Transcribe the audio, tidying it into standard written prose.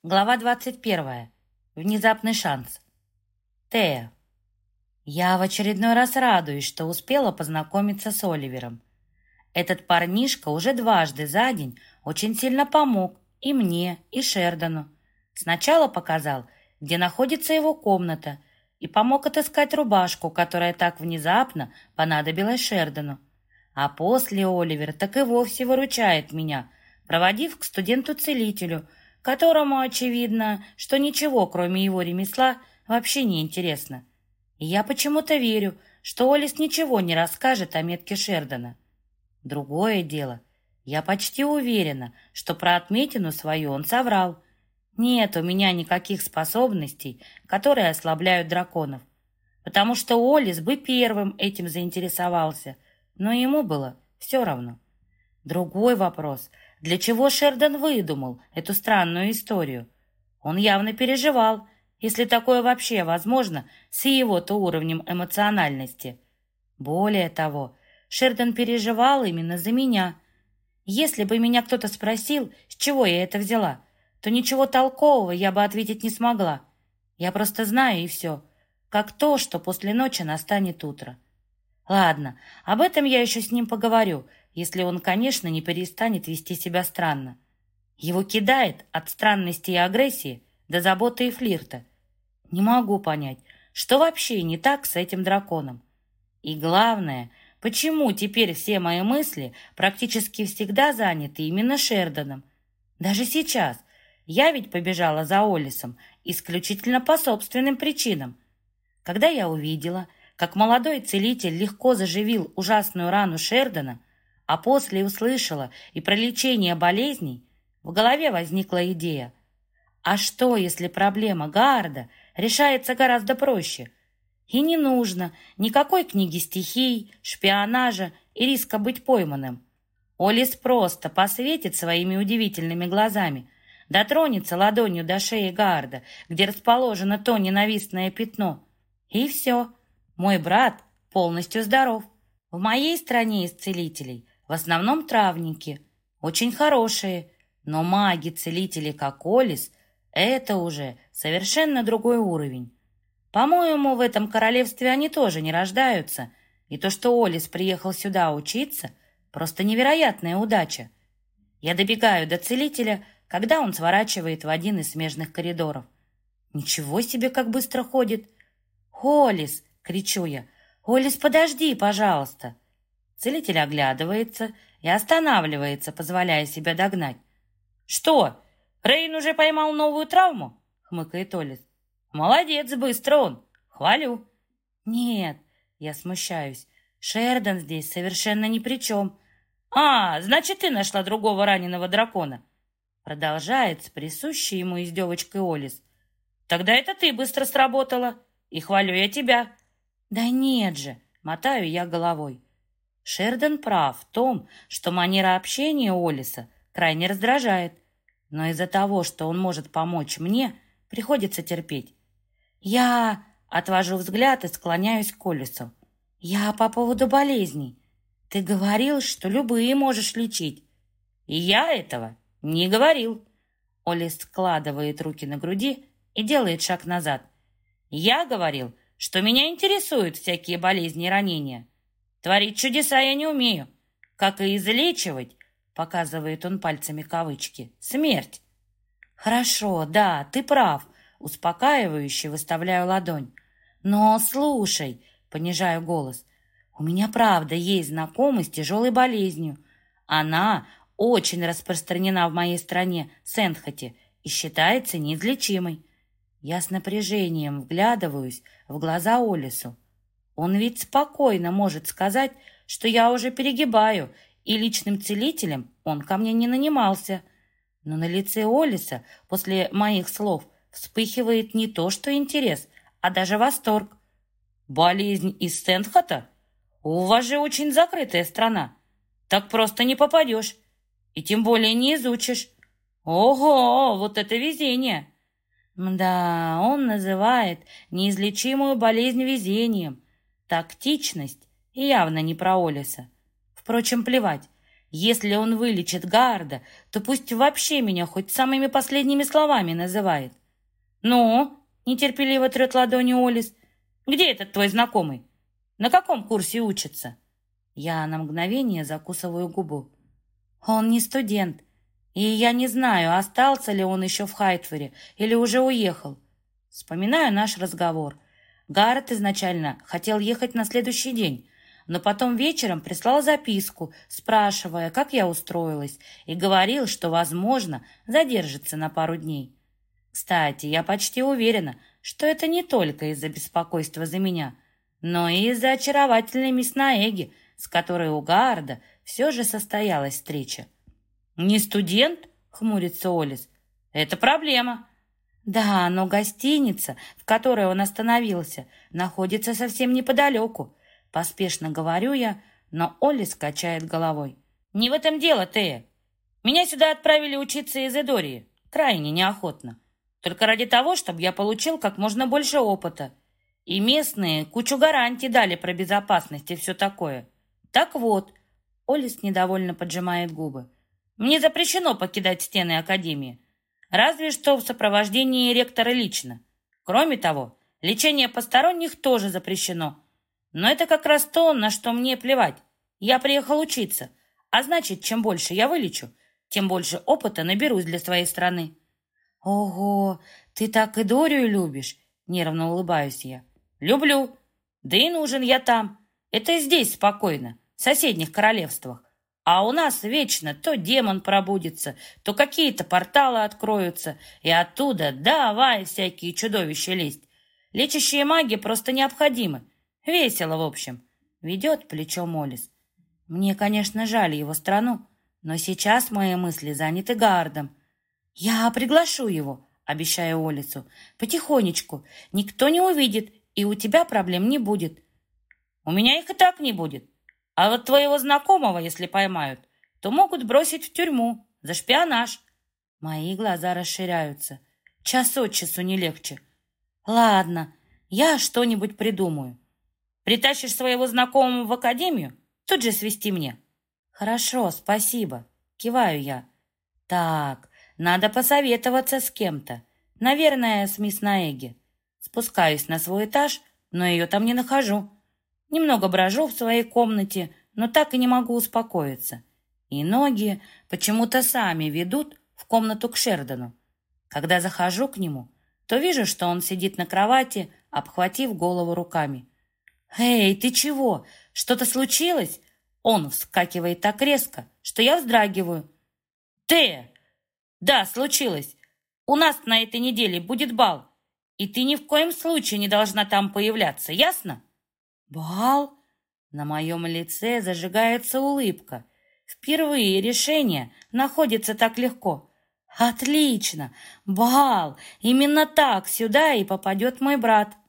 Глава 21. Внезапный шанс. Тея. Я в очередной раз радуюсь, что успела познакомиться с Оливером. Этот парнишка уже дважды за день очень сильно помог и мне, и Шердану. Сначала показал, где находится его комната, и помог отыскать рубашку, которая так внезапно понадобилась Шердану. А после Оливер так и вовсе выручает меня, проводив к студенту-целителю, которому очевидно, что ничего, кроме его ремесла, вообще не интересно. И я почему-то верю, что Олис ничего не расскажет о метке Шердана. Другое дело, я почти уверена, что про отметину свою он соврал. Нет у меня никаких способностей, которые ослабляют драконов, потому что Олис бы первым этим заинтересовался, но ему было все равно. Другой вопрос, для чего Шердан выдумал эту странную историю? Он явно переживал, если такое вообще возможно с его-то уровнем эмоциональности. Более того, Шердан переживал именно за меня. Если бы меня кто-то спросил, с чего я это взяла, то ничего толкового я бы ответить не смогла. Я просто знаю и все, как то, что после ночи настанет утро. Ладно, об этом я еще с ним поговорю, если он, конечно, не перестанет вести себя странно. Его кидает от странности и агрессии до заботы и флирта. Не могу понять, что вообще не так с этим драконом. И главное, почему теперь все мои мысли практически всегда заняты именно Шерданом. Даже сейчас я ведь побежала за Олисом исключительно по собственным причинам. Когда я увидела, как молодой целитель легко заживил ужасную рану Шердана, а после услышала и про лечение болезней, в голове возникла идея. А что, если проблема Гарда решается гораздо проще? И не нужно никакой книги стихий, шпионажа и риска быть пойманным. Олис просто посветит своими удивительными глазами, дотронется ладонью до шеи Гарда, где расположено то ненавистное пятно. И все. Мой брат полностью здоров. В моей стране из целителей в основном травники, очень хорошие, но маги-целители, как Олис, это уже совершенно другой уровень. По-моему, в этом королевстве они тоже не рождаются, и то, что Олис приехал сюда учиться, просто невероятная удача. Я добегаю до целителя, когда он сворачивает в один из смежных коридоров. Ничего себе, как быстро ходит! «Олис!» — кричу я. «Олис, подожди, пожалуйста!» Целитель оглядывается и останавливается, позволяя себя догнать. «Что, Рейн уже поймал новую травму?» — хмыкает Олис. «Молодец, быстро он! Хвалю!» «Нет!» — я смущаюсь. «Шердан здесь совершенно ни при чем!» «А, значит, ты нашла другого раненого дракона!» Продолжает с присущей ему издевочкой Олис. «Тогда это ты быстро сработала, и хвалю я тебя!» «Да нет же!» — мотаю я головой. Шердан прав в том, что манера общения Олиса крайне раздражает, но из-за того, что он может помочь мне, приходится терпеть. Я отвожу взгляд и склоняюсь к Олису. Я по поводу болезней. Ты говорил, что любые можешь лечить. И я этого не говорил. Олис складывает руки на груди и делает шаг назад. Я говорил, что меня интересуют всякие болезни и ранения. Творить чудеса я не умею. Как и излечивать, показывает он пальцами кавычки, смерть. Хорошо, да, ты прав. Успокаивающе выставляю ладонь. Но слушай, понижаю голос, у меня правда есть знакомый с тяжелой болезнью. Она очень распространена в моей стране, Сентхоте, и считается неизлечимой. Я с напряжением вглядываюсь в глаза Олису. Он ведь спокойно может сказать, что я уже перегибаю, и личным целителем он ко мне не нанимался. Но на лице Олиса после моих слов вспыхивает не то что интерес, а даже восторг. «Болезнь из Сентхота? У вас же очень закрытая страна. Так просто не попадешь, и тем более не изучишь. Ого, вот это везение!» Да, он называет неизлечимую болезнь везением. Тактичность явно не про Олиса. Впрочем, плевать. Если он вылечит Гарда, то пусть вообще меня хоть самыми последними словами называет. «Ну?» — нетерпеливо трет ладонью Олис. «Где этот твой знакомый? На каком курсе учится?» Я на мгновение закусываю губу. Он не студент, и я не знаю, остался ли он еще в Хайтфоре или уже уехал. Вспоминаю наш разговор. Гаррет изначально хотел ехать на следующий день, но потом вечером прислал записку, спрашивая, как я устроилась, и говорил, что, возможно, задержится на пару дней. Кстати, я почти уверена, что это не только из-за беспокойства за меня, но и из-за очаровательной мисс Наэги, с которой у Гарда все же состоялась встреча. «Не студент?» — хмурится Олис. «Это проблема». «Да, но гостиница, в которой он остановился, находится совсем неподалеку», — поспешно говорю я, но Олис качает головой. «Не в этом дело, Тея. Меня сюда отправили учиться из Эдории, крайне неохотно. Только ради того, чтобы я получил как можно больше опыта. И местные кучу гарантий дали про безопасность и все такое. Так вот», — Олис недовольно поджимает губы, «мне запрещено покидать стены Академии. Разве что в сопровождении ректора лично. Кроме того, лечение посторонних тоже запрещено. Но это как раз то, на что мне плевать. Я приехал учиться, а значит, чем больше я вылечу, тем больше опыта наберусь для своей страны». «Ого, ты так и Дорию любишь?» — нервно улыбаюсь я. «Люблю. Да и нужен я там. Это здесь спокойно, в соседних королевствах. А у нас вечно то демон пробудится, то какие-то порталы откроются, и оттуда давай всякие чудовища лезть. Лечащие маги просто необходимы. Весело, в общем», — ведет плечом Олис. Мне, конечно, жаль его страну, но сейчас мои мысли заняты Гардом. «Я приглашу его», — обещаю Олису, — «потихонечку. Никто не увидит, и у тебя проблем не будет». «У меня их и так не будет. А вот твоего знакомого, если поймают, то могут бросить в тюрьму за шпионаж». Мои глаза расширяются. Час от часу не легче. «Ладно, я что-нибудь придумаю. Притащишь своего знакомого в академию, тут же свести мне». «Хорошо, спасибо», — киваю я. «Так, надо посоветоваться с кем-то. Наверное, с мисс Наэги. Спускаюсь на свой этаж, но ее там не нахожу. Немного брожу в своей комнате, но так и не могу успокоиться. И ноги почему-то сами ведут в комнату к Шердану. Когда захожу к нему, то вижу, что он сидит на кровати, обхватив голову руками. «Эй, ты чего? Что-то случилось?» Он вскакивает так резко, что я вздрагиваю. «Тея! Да, случилось. У нас на этой неделе будет бал, и ты ни в коем случае не должна там появляться, ясно?» «Бал?» На моем лице зажигается улыбка. Впервые решение находится так легко. «Отлично! Бал! Именно так сюда и попадет мой брат.